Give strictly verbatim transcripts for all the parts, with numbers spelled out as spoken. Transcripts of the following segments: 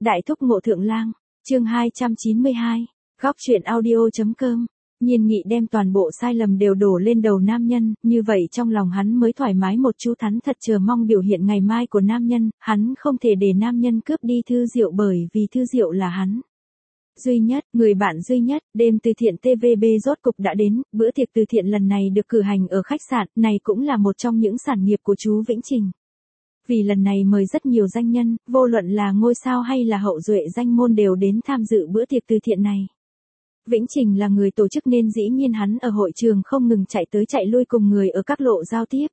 Đại thúc ngộ thượng lang, chương hai trăm chín mươi hai, góc truyện audio.com. Nhiên Nghị đem toàn bộ sai lầm đều đổ lên đầu nam nhân, như vậy trong lòng hắn mới thoải mái một chút. Hắn thật chờ mong biểu hiện ngày mai của nam nhân, hắn không thể để nam nhân cướp đi Thư Diệu bởi vì Thư Diệu là hắn duy nhất, người bạn duy nhất. Đêm từ thiện tê vê bê rốt cục đã đến, bữa tiệc từ thiện lần này được cử hành ở khách sạn, này cũng là một trong những sản nghiệp của chú Vĩnh Trình. Vì lần này mời rất nhiều danh nhân, vô luận là ngôi sao hay là hậu duệ danh môn đều đến tham dự bữa tiệc từ thiện này. Vĩnh Trình là người tổ chức nên dĩ nhiên hắn ở hội trường không ngừng chạy tới chạy lui cùng người ở các lộ giao tiếp.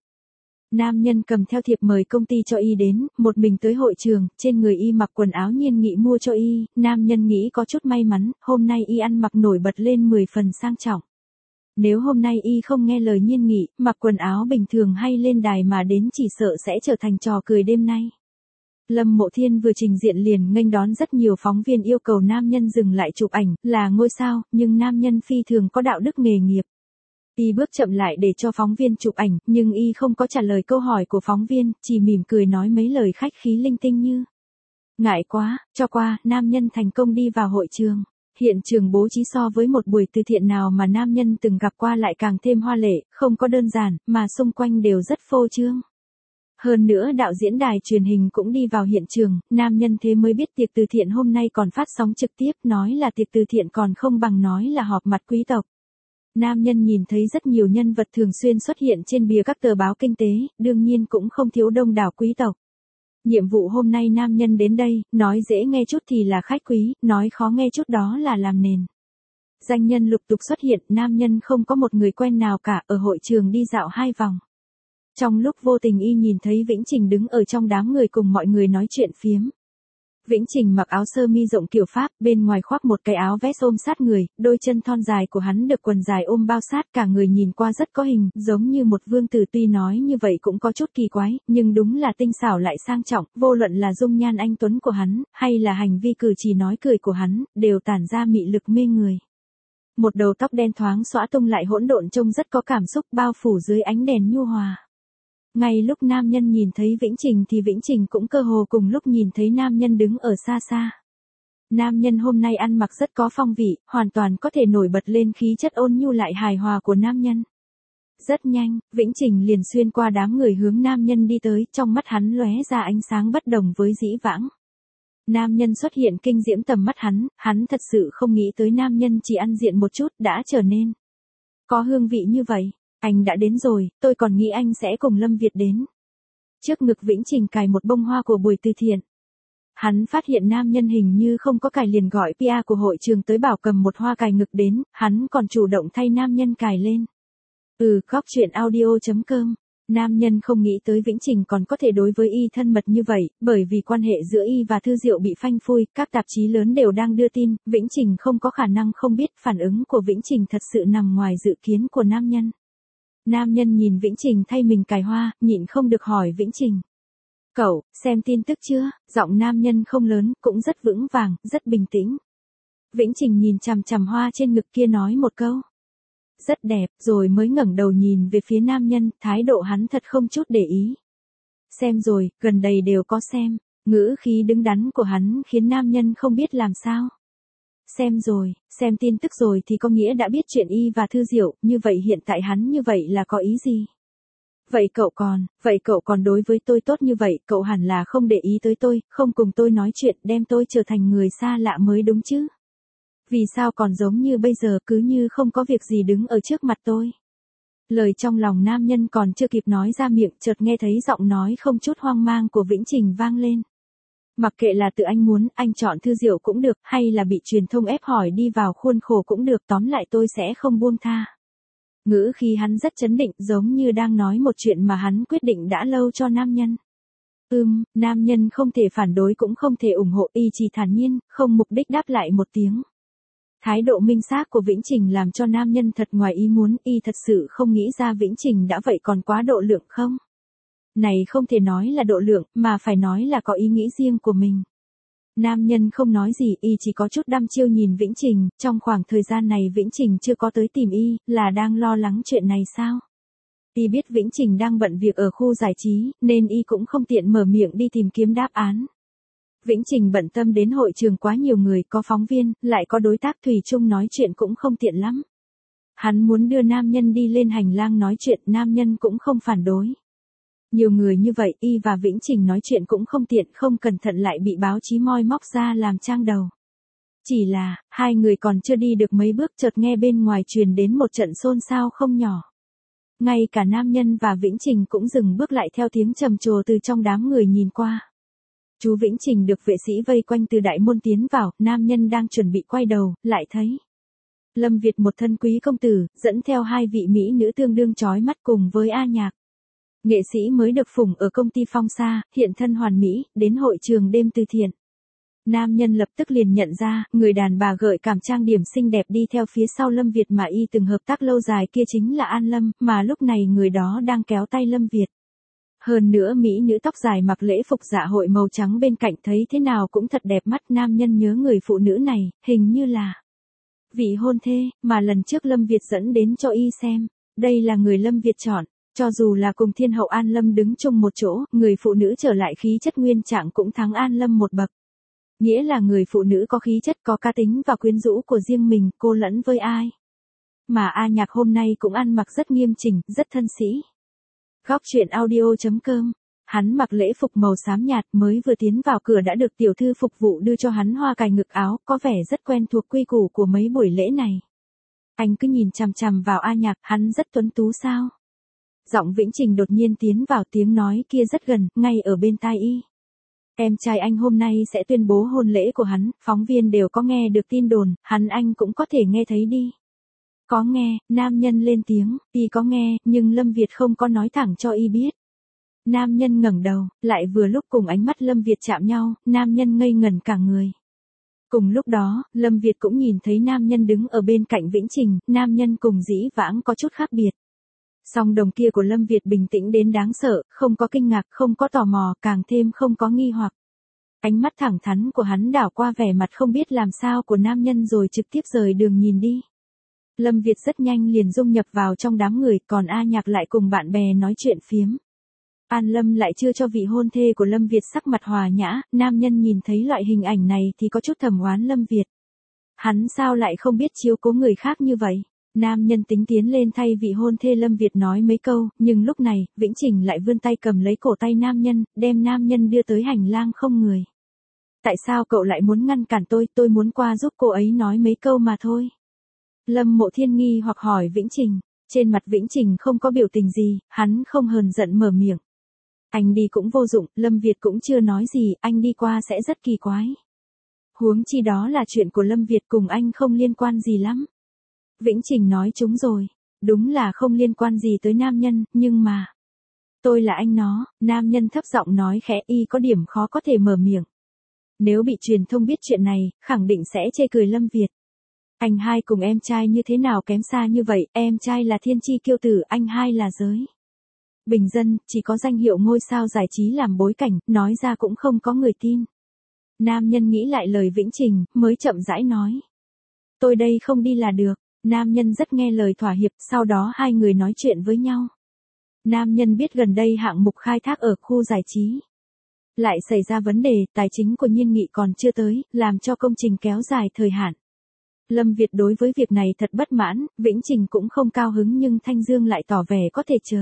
Nam nhân cầm theo thiệp mời công ty cho y đến, một mình tới hội trường, trên người y mặc quần áo Nhiên Nghị mua cho y, nam nhân nghĩ có chút may mắn, hôm nay y ăn mặc nổi bật lên mười phần sang trọng. Nếu hôm nay y không nghe lời Nhiên Nghị, mặc quần áo bình thường hay lên đài mà đến chỉ sợ sẽ trở thành trò cười đêm nay. Lâm Mộ Thiên vừa trình diện liền nghênh đón rất nhiều phóng viên yêu cầu nam nhân dừng lại chụp ảnh, là ngôi sao, nhưng nam nhân phi thường có đạo đức nghề nghiệp. Y bước chậm lại để cho phóng viên chụp ảnh, nhưng y không có trả lời câu hỏi của phóng viên, chỉ mỉm cười nói mấy lời khách khí linh tinh như: ngại quá, cho qua. Nam nhân thành công đi vào hội trường. Hiện trường bố trí so với một buổi từ thiện nào mà nam nhân từng gặp qua lại càng thêm hoa lệ, không có đơn giản, mà xung quanh đều rất phô trương. Hơn nữa đạo diễn đài truyền hình cũng đi vào hiện trường, nam nhân thế mới biết tiệc từ thiện hôm nay còn phát sóng trực tiếp, nói là tiệc từ thiện còn không bằng nói là họp mặt quý tộc. Nam nhân nhìn thấy rất nhiều nhân vật thường xuyên xuất hiện trên bìa các tờ báo kinh tế, đương nhiên cũng không thiếu đông đảo quý tộc. Nhiệm vụ hôm nay nam nhân đến đây, nói dễ nghe chút thì là khách quý, nói khó nghe chút đó là làm nền. Danh nhân lục tục xuất hiện, nam nhân không có một người quen nào cả, ở hội trường đi dạo hai vòng. Trong lúc vô tình y nhìn thấy Vĩnh Trình đứng ở trong đám người cùng mọi người nói chuyện phiếm. Vĩnh Trình mặc áo sơ mi rộng kiểu Pháp, bên ngoài khoác một cái áo vest ôm sát người, đôi chân thon dài của hắn được quần dài ôm bao sát, cả người nhìn qua rất có hình, giống như một vương tử. Tuy nói như vậy cũng có chút kỳ quái, nhưng đúng là tinh xảo lại sang trọng, vô luận là dung nhan anh tuấn của hắn, hay là hành vi cử chỉ nói cười của hắn, đều tản ra mị lực mê người. Một đầu tóc đen thoáng xõa tung lại hỗn độn trông rất có cảm xúc, bao phủ dưới ánh đèn nhu hòa. Ngay lúc nam nhân nhìn thấy Vĩnh Trình thì Vĩnh Trình cũng cơ hồ cùng lúc nhìn thấy nam nhân đứng ở xa xa. Nam nhân hôm nay ăn mặc rất có phong vị, hoàn toàn có thể nổi bật lên khí chất ôn nhu lại hài hòa của nam nhân. Rất nhanh, Vĩnh Trình liền xuyên qua đám người hướng nam nhân đi tới, trong mắt hắn lóe ra ánh sáng bất đồng với dĩ vãng. Nam nhân xuất hiện kinh diễm tầm mắt hắn, hắn thật sự không nghĩ tới nam nhân chỉ ăn diện một chút đã trở nên có hương vị như vậy. Anh đã đến rồi, tôi còn nghĩ anh sẽ cùng Lâm Việt đến. Trước ngực Vĩnh Trình cài một bông hoa của buổi từ thiện. Hắn phát hiện nam nhân hình như không có cài liền gọi pê a của hội trường tới bảo cầm một hoa cài ngực đến, hắn còn chủ động thay nam nhân cài lên. Ừ, góc truyện audio.com. Nam nhân không nghĩ tới Vĩnh Trình còn có thể đối với y thân mật như vậy, bởi vì quan hệ giữa y và Thư Diệu bị phanh phui, các tạp chí lớn đều đang đưa tin, Vĩnh Trình không có khả năng không biết. Phản ứng của Vĩnh Trình thật sự nằm ngoài dự kiến của nam nhân. Nam nhân nhìn Vĩnh Trình thay mình cài hoa, nhịn không được hỏi Vĩnh Trình: cậu, xem tin tức chưa? Giọng nam nhân không lớn, cũng rất vững vàng, rất bình tĩnh. Vĩnh Trình nhìn chằm chằm hoa trên ngực kia nói một câu: rất đẹp, rồi mới ngẩng đầu nhìn về phía nam nhân, thái độ hắn thật không chút để ý. Xem rồi, gần đây đều có xem. Ngữ khí đứng đắn của hắn khiến nam nhân không biết làm sao. Xem rồi, xem tin tức rồi thì có nghĩa đã biết chuyện y và Thư Diệu, như vậy hiện tại hắn như vậy là có ý gì? Vậy cậu còn, vậy cậu còn đối với tôi tốt như vậy, cậu hẳn là không để ý tới tôi, không cùng tôi nói chuyện, đem tôi trở thành người xa lạ mới đúng chứ? Vì sao còn giống như bây giờ cứ như không có việc gì đứng ở trước mặt tôi? Lời trong lòng nam nhân còn chưa kịp nói ra miệng, chợt nghe thấy giọng nói không chút hoang mang của Vĩnh Trình vang lên. Mặc kệ là tự anh muốn, anh chọn Thư Diệu cũng được, hay là bị truyền thông ép hỏi đi vào khuôn khổ cũng được, tóm lại tôi sẽ không buông tha. Ngữ khí hắn rất chấn định, giống như đang nói một chuyện mà hắn quyết định đã lâu cho nam nhân. Ừm, nam nhân không thể phản đối cũng không thể ủng hộ, y chỉ thản nhiên, không mục đích đáp lại một tiếng. Thái độ minh xác của Vĩnh Trình làm cho nam nhân thật ngoài ý muốn, y thật sự không nghĩ ra Vĩnh Trình đã vậy còn quá độ lượng không? Này không thể nói là độ lượng, mà phải nói là có ý nghĩ riêng của mình. Nam nhân không nói gì, y chỉ có chút đăm chiêu nhìn Vĩnh Trình, trong khoảng thời gian này Vĩnh Trình chưa có tới tìm y, là đang lo lắng chuyện này sao? Y biết Vĩnh Trình đang bận việc ở khu giải trí, nên y cũng không tiện mở miệng đi tìm kiếm đáp án. Vĩnh Trình bận tâm đến hội trường quá nhiều người, có phóng viên, lại có đối tác thủy chung nói chuyện cũng không tiện lắm. Hắn muốn đưa nam nhân đi lên hành lang nói chuyện, nam nhân cũng không phản đối. Nhiều người như vậy, y và Vĩnh Trình nói chuyện cũng không tiện, không cẩn thận lại bị báo chí moi móc ra làm trang đầu. Chỉ là, hai người còn chưa đi được mấy bước chợt nghe bên ngoài truyền đến một trận xôn xao không nhỏ. Ngay cả nam nhân và Vĩnh Trình cũng dừng bước lại theo tiếng trầm trồ từ trong đám người nhìn qua. Chú Vĩnh Trình được vệ sĩ vây quanh từ đại môn tiến vào, nam nhân đang chuẩn bị quay đầu, lại thấy Lâm Việt một thân quý công tử, dẫn theo hai vị mỹ nữ tương đương chói mắt cùng với A Nhạc. Nghệ sĩ mới được phủng ở công ty Phong Sa, hiện thân hoàn mỹ, đến hội trường đêm từ thiện. Nam nhân lập tức liền nhận ra, người đàn bà gợi cảm trang điểm xinh đẹp đi theo phía sau Lâm Việt mà y từng hợp tác lâu dài kia chính là An Lâm, mà lúc này người đó đang kéo tay Lâm Việt. Hơn nữa mỹ nữ tóc dài mặc lễ phục dạ hội màu trắng bên cạnh thấy thế nào cũng thật đẹp mắt. Nam nhân nhớ người phụ nữ này, hình như là vị hôn thê, mà lần trước Lâm Việt dẫn đến cho y xem. Đây là người Lâm Việt chọn. Cho dù là cùng thiên hậu An Lâm đứng chung một chỗ, người phụ nữ trở lại khí chất nguyên trạng cũng thắng An Lâm một bậc. Nghĩa là người phụ nữ có khí chất, có cá tính và quyến rũ của riêng mình, cô lẫn với ai. Mà A Nhạc hôm nay cũng ăn mặc rất nghiêm chỉnh, rất thân sĩ. Góc truyện audio chấm com. Hắn mặc lễ phục màu xám nhạt, mới vừa tiến vào cửa đã được tiểu thư phục vụ đưa cho hắn hoa cài ngực áo, có vẻ rất quen thuộc quy củ của mấy buổi lễ này. Anh cứ nhìn chằm chằm vào A Nhạc, hắn rất tuấn tú sao? Giọng Vĩnh Trình đột nhiên tiến vào, tiếng nói kia rất gần, ngay ở bên tai y. Em trai anh hôm nay sẽ tuyên bố hôn lễ của hắn, phóng viên đều có nghe được tin đồn, hắn anh cũng có thể nghe thấy đi. Có nghe, nam nhân lên tiếng, y có nghe, nhưng Lâm Việt không có nói thẳng cho y biết. Nam nhân ngẩng đầu, lại vừa lúc cùng ánh mắt Lâm Việt chạm nhau, nam nhân ngây ngẩn cả người. Cùng lúc đó, Lâm Việt cũng nhìn thấy nam nhân đứng ở bên cạnh Vĩnh Trình, nam nhân cùng dĩ vãng có chút khác biệt. Song đồng kia của Lâm Việt bình tĩnh đến đáng sợ, không có kinh ngạc, không có tò mò, càng thêm không có nghi hoặc. Ánh mắt thẳng thắn của hắn đảo qua vẻ mặt không biết làm sao của nam nhân rồi trực tiếp rời đường nhìn đi. Lâm Việt rất nhanh liền dung nhập vào trong đám người, còn A Nhạc lại cùng bạn bè nói chuyện phiếm. An Lâm lại chưa cho vị hôn thê của Lâm Việt sắc mặt hòa nhã, nam nhân nhìn thấy loại hình ảnh này thì có chút thầm oán Lâm Việt. Hắn sao lại không biết chiếu cố người khác như vậy? Nam nhân tính tiến lên thay vị hôn thê Lâm Việt nói mấy câu, nhưng lúc này, Vĩnh Trình lại vươn tay cầm lấy cổ tay nam nhân, đem nam nhân đưa tới hành lang không người. Tại sao cậu lại muốn ngăn cản tôi, tôi muốn qua giúp cô ấy nói mấy câu mà thôi. Lâm Mộ Thiên nghi hoặc hỏi Vĩnh Trình, trên mặt Vĩnh Trình không có biểu tình gì, hắn không hờn giận mở miệng. Anh đi cũng vô dụng, Lâm Việt cũng chưa nói gì, anh đi qua sẽ rất kỳ quái. Huống chi đó là chuyện của Lâm Việt, cùng anh không liên quan gì lắm. Vĩnh Trình nói chúng rồi, đúng là không liên quan gì tới nam nhân, nhưng mà... Tôi là anh nó, nam nhân thấp giọng nói khẽ, y có điểm khó có thể mở miệng. Nếu bị truyền thông biết chuyện này, khẳng định sẽ chê cười Lâm Việt. Anh hai cùng em trai như thế nào kém xa như vậy, em trai là thiên chi kiêu tử, anh hai là giới bình dân, chỉ có danh hiệu ngôi sao giải trí làm bối cảnh, nói ra cũng không có người tin. Nam nhân nghĩ lại lời Vĩnh Trình, mới chậm rãi nói. Tôi đây không đi là được. Nam nhân rất nghe lời thỏa hiệp, sau đó hai người nói chuyện với nhau. Nam nhân biết gần đây hạng mục khai thác ở khu giải trí lại xảy ra vấn đề, tài chính của Nhiên Nghị còn chưa tới, làm cho công trình kéo dài thời hạn. Lâm Việt đối với việc này thật bất mãn, Vĩnh Trình cũng không cao hứng nhưng Thanh Dương lại tỏ vẻ có thể chờ.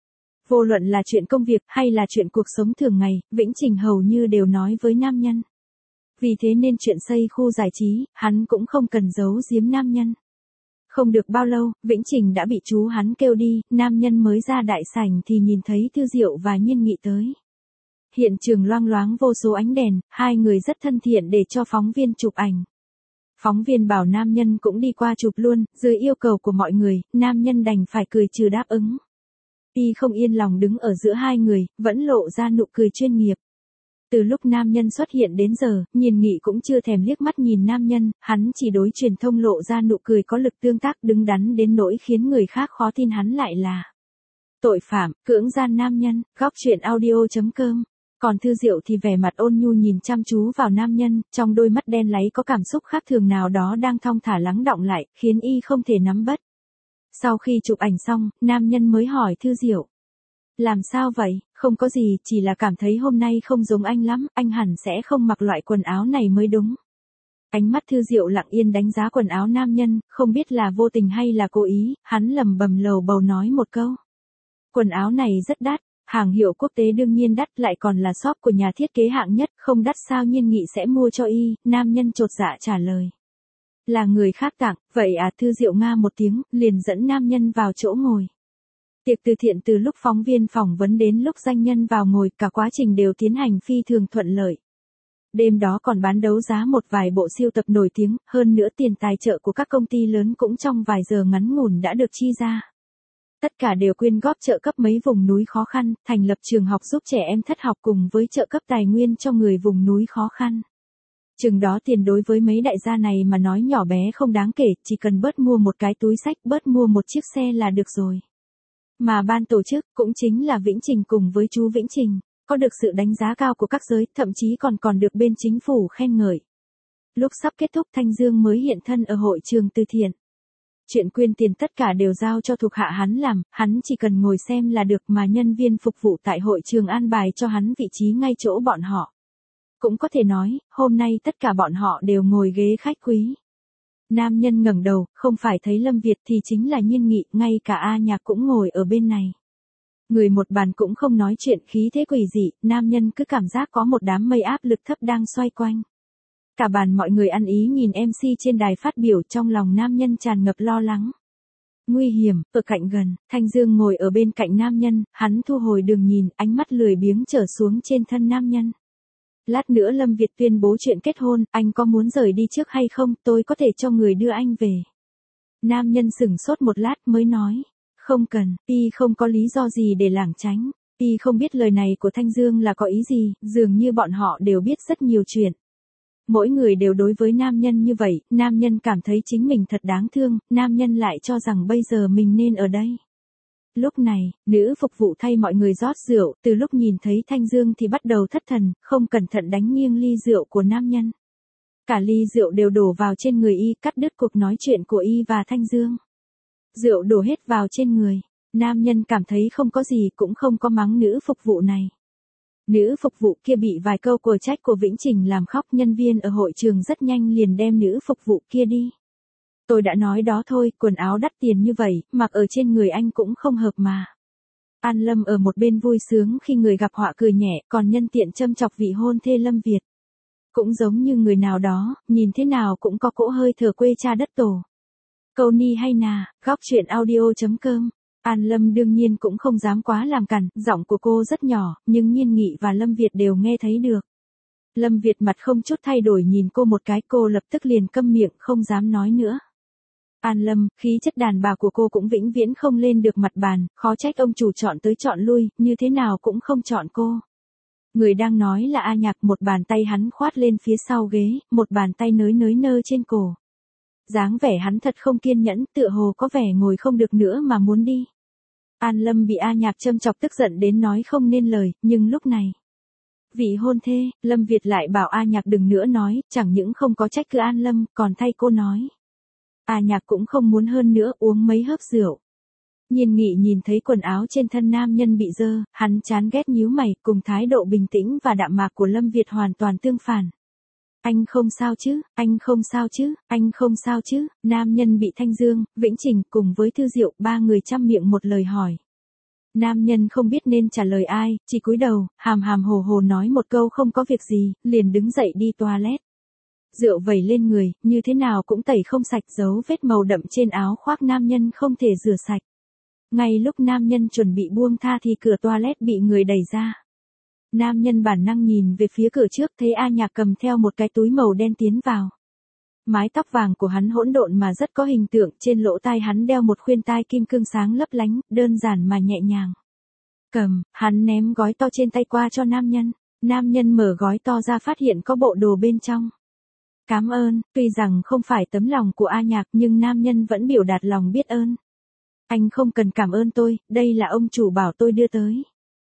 Vô luận là chuyện công việc hay là chuyện cuộc sống thường ngày, Vĩnh Trình hầu như đều nói với nam nhân. Vì thế nên chuyện xây khu giải trí, hắn cũng không cần giấu giếm nam nhân. Không được bao lâu, Vĩnh Trình đã bị chú hắn kêu đi, nam nhân mới ra đại sảnh thì nhìn thấy Thư Diệu và Nhiên Nghị tới. Hiện trường loang loáng vô số ánh đèn, hai người rất thân thiện để cho phóng viên chụp ảnh. Phóng viên bảo nam nhân cũng đi qua chụp luôn, dưới yêu cầu của mọi người, nam nhân đành phải cười trừ đáp ứng. Y không yên lòng đứng ở giữa hai người, vẫn lộ ra nụ cười chuyên nghiệp. Từ lúc nam nhân xuất hiện đến giờ, Nhiên Nghị cũng chưa thèm liếc mắt nhìn nam nhân, hắn chỉ đối truyền thông lộ ra nụ cười có lực tương tác đứng đắn đến nỗi khiến người khác khó tin hắn lại là tội phạm, cưỡng gian nam nhân. Góc truyện audio chấm com. Còn Thư Diệu thì vẻ mặt ôn nhu nhìn chăm chú vào nam nhân, trong đôi mắt đen láy có cảm xúc khác thường nào đó đang thong thả lắng đọng lại, khiến y không thể nắm bắt. Sau khi chụp ảnh xong, nam nhân mới hỏi Thư Diệu. Làm sao vậy, không có gì, chỉ là cảm thấy hôm nay không giống anh lắm, anh hẳn sẽ không mặc loại quần áo này mới đúng. Ánh mắt Thư Diệu lặng yên đánh giá quần áo nam nhân, không biết là vô tình hay là cố ý, hắn lầm bầm lầu bầu nói một câu. Quần áo này rất đắt, hàng hiệu quốc tế đương nhiên đắt, lại còn là shop của nhà thiết kế hạng nhất, không đắt sao Nhiên Nghị sẽ mua cho y, nam nhân chột dạ trả lời. Là người khác tặng, vậy à? Thư Diệu nga một tiếng, liền dẫn nam nhân vào chỗ ngồi. Tiệc từ thiện từ lúc phóng viên phỏng vấn đến lúc danh nhân vào ngồi, cả quá trình đều tiến hành phi thường thuận lợi. Đêm đó còn bán đấu giá một vài bộ sưu tập nổi tiếng, hơn nữa tiền tài trợ của các công ty lớn cũng trong vài giờ ngắn ngủn đã được chi ra. Tất cả đều quyên góp trợ cấp mấy vùng núi khó khăn, thành lập trường học giúp trẻ em thất học cùng với trợ cấp tài nguyên cho người vùng núi khó khăn. Chừng đó tiền đối với mấy đại gia này mà nói nhỏ bé không đáng kể, chỉ cần bớt mua một cái túi xách, bớt mua một chiếc xe là được rồi. Mà ban tổ chức, cũng chính là Vĩnh Trình cùng với chú Vĩnh Trình, có được sự đánh giá cao của các giới, thậm chí còn còn được bên chính phủ khen ngợi. Lúc sắp kết thúc Thanh Dương mới hiện thân ở hội trường từ thiện. Chuyện quyên tiền tất cả đều giao cho thuộc hạ hắn làm, hắn chỉ cần ngồi xem là được, mà nhân viên phục vụ tại hội trường an bài cho hắn vị trí ngay chỗ bọn họ. Cũng có thể nói, hôm nay tất cả bọn họ đều ngồi ghế khách quý. Nam nhân ngẩng đầu, không phải thấy Lâm Việt thì chính là Nhiên Nghị, ngay cả A Nhạc cũng ngồi ở bên này. Người một bàn cũng không nói chuyện, khí thế quỷ dị, nam nhân cứ cảm giác có một đám mây áp lực thấp đang xoay quanh. Cả bàn mọi người ăn ý nhìn em xê trên đài phát biểu, trong lòng nam nhân tràn ngập lo lắng. Nguy hiểm, ở cạnh gần, Thanh Dương ngồi ở bên cạnh nam nhân, hắn thu hồi đường nhìn, ánh mắt lười biếng trở xuống trên thân nam nhân. Lát nữa Lâm Việt tuyên bố chuyện kết hôn, anh có muốn rời đi trước hay không, tôi có thể cho người đưa anh về. Nam nhân sửng sốt một lát mới nói, không cần, y không có lý do gì để lảng tránh, y không biết lời này của Thanh Dương là có ý gì, dường như bọn họ đều biết rất nhiều chuyện. Mỗi người đều đối với nam nhân như vậy, nam nhân cảm thấy chính mình thật đáng thương, nam nhân lại cho rằng bây giờ mình nên ở đây. Lúc này, nữ phục vụ thay mọi người rót rượu, từ lúc nhìn thấy Thanh Dương thì bắt đầu thất thần, không cẩn thận đánh nghiêng ly rượu của nam nhân. Cả ly rượu đều đổ vào trên người y, cắt đứt cuộc nói chuyện của y và Thanh Dương. Rượu đổ hết vào trên người, nam nhân cảm thấy không có gì, cũng không có mắng nữ phục vụ này. Nữ phục vụ kia bị vài câu của trách của Vĩnh Trình làm khóc, nhân viên ở hội trường rất nhanh liền đem nữ phục vụ kia đi. Tôi đã nói đó thôi, quần áo đắt tiền như vậy, mặc ở trên người anh cũng không hợp mà. An Lâm ở một bên vui sướng khi người gặp họa cười nhẹ, còn nhân tiện châm chọc vị hôn thê Lâm Việt. Cũng giống như người nào đó, nhìn thế nào cũng có cỗ hơi thở quê cha đất tổ. Câu ni hay nà, góc chuyện audio chấm com. An Lâm đương nhiên cũng không dám quá làm cản, giọng của cô rất nhỏ, nhưng Nhiên Nghị và Lâm Việt đều nghe thấy được. Lâm Việt mặt không chút thay đổi nhìn cô một cái, cô lập tức liền câm miệng, không dám nói nữa. An Lâm, khí chất đàn bà của cô cũng vĩnh viễn không lên được mặt bàn, khó trách ông chủ chọn tới chọn lui, như thế nào cũng không chọn cô. Người đang nói là A Nhạc, một bàn tay hắn khoát lên phía sau ghế, một bàn tay nới nới nơ trên cổ. Dáng vẻ hắn thật không kiên nhẫn, tựa hồ có vẻ ngồi không được nữa mà muốn đi. An Lâm bị A Nhạc châm chọc tức giận đến nói không nên lời, nhưng lúc này, vị hôn thê, Lâm Việt lại bảo A Nhạc đừng nữa nói, chẳng những không có trách cứ An Lâm, còn thay cô nói. A Nhạc cũng không muốn hơn nữa, uống mấy hớp rượu. Nhiên Nghị nhìn thấy quần áo trên thân nam nhân bị dơ, hắn chán ghét nhíu mày, cùng thái độ bình tĩnh và đạm mạc của Lâm Việt hoàn toàn tương phản. Anh không sao chứ, anh không sao chứ, anh không sao chứ, nam nhân bị Thanh Dương, Vĩnh Trình cùng với Thư Diệu, ba người chăm miệng một lời hỏi. Nam nhân không biết nên trả lời ai, chỉ cúi đầu, hàm hàm hồ hồ nói một câu không có việc gì, liền đứng dậy đi toilet. Rượu vẩy lên người, như thế nào cũng tẩy không sạch, dấu vết màu đậm trên áo khoác nam nhân không thể rửa sạch. Ngay lúc nam nhân chuẩn bị buông tha thì cửa toilet bị người đẩy ra. Nam nhân bản năng nhìn về phía cửa trước, thấy A Nhạc cầm theo một cái túi màu đen tiến vào. Mái tóc vàng của hắn hỗn độn mà rất có hình tượng, trên lỗ tai hắn đeo một khuyên tai kim cương sáng lấp lánh, đơn giản mà nhẹ nhàng. Cầm, hắn ném gói to trên tay qua cho nam nhân. Nam nhân mở gói to ra phát hiện có bộ đồ bên trong. Cảm ơn, tuy rằng không phải tấm lòng của A Nhạc nhưng nam nhân vẫn biểu đạt lòng biết ơn. Anh không cần cảm ơn tôi, đây là ông chủ bảo tôi đưa tới.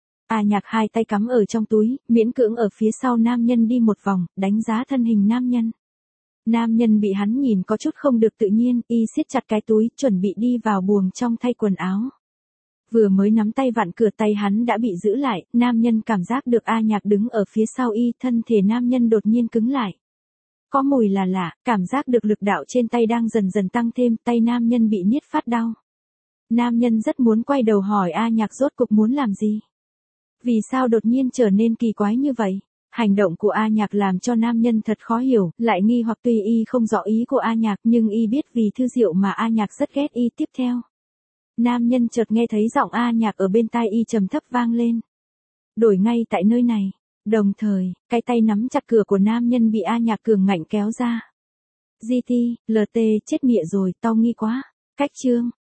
A Nhạc hai tay cắm ở trong túi, miễn cưỡng ở phía sau nam nhân đi một vòng, đánh giá thân hình nam nhân. Nam nhân bị hắn nhìn có chút không được tự nhiên, y siết chặt cái túi, chuẩn bị đi vào buồng trong thay quần áo. Vừa mới nắm tay vặn cửa tay hắn đã bị giữ lại, nam nhân cảm giác được A Nhạc đứng ở phía sau y, thân thể nam nhân đột nhiên cứng lại. Có mùi là lạ, cảm giác được lực đạo trên tay đang dần dần tăng thêm, tay nam nhân bị niết phát đau. Nam nhân rất muốn quay đầu hỏi A Nhạc rốt cục muốn làm gì. Vì sao đột nhiên trở nên kỳ quái như vậy? Hành động của A Nhạc làm cho nam nhân thật khó hiểu, lại nghi hoặc tuy y không rõ ý của A Nhạc nhưng y biết vì Thư Diệu mà A Nhạc rất ghét y. Tiếp theo, nam nhân chợt nghe thấy giọng A Nhạc ở bên tai y trầm thấp vang lên. Đổi ngay tại nơi này. Đồng thời, cái tay nắm chặt cửa của nam nhân bị A Nhạc cường ngạnh kéo ra. giê tê, lờ tê, chết mịa rồi, tao nghi quá. Cách chương.